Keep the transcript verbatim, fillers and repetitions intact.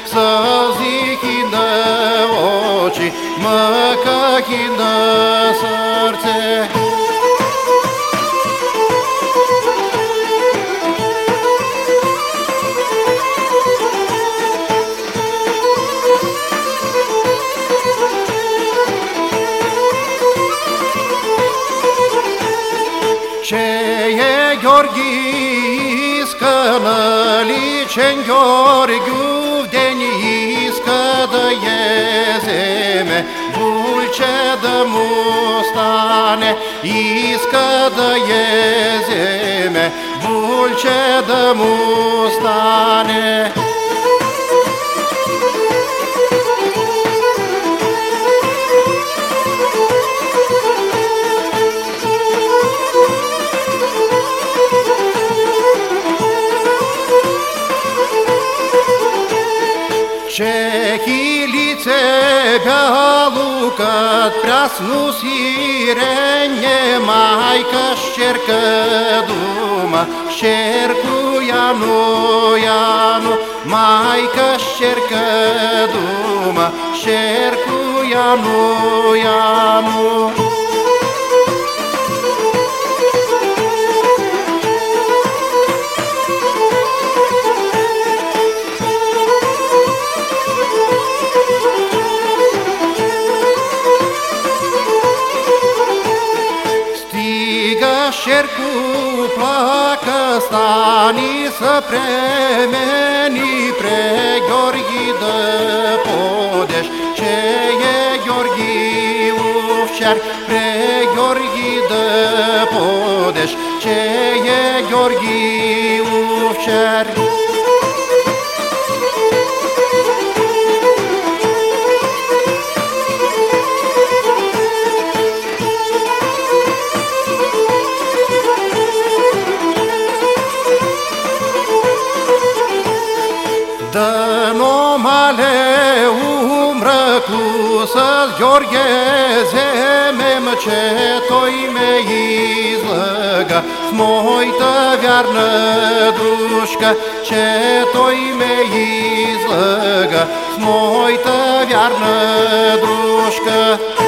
сълзих и на очи, мъках и на сърце. Че е Георгийска наличен Георгиев ден иска да я вземе, вулче да му стане, иска да я вземе, вулче да му стане. Че хилице бялукът прясно сирене, майка щерка дума, щерко Яно, Яно, майка щерка дума, щерко Яно, Яно. Щерко плака, стани са премени, пре Георги да подеш, че е Георгиев чар, пре Георги да подеш, че е Георгиев чар. Дано мале умръку с Георге вземем, че той ме излъга с моята вярна дружка, че той ме излъга с моята вярна дружка.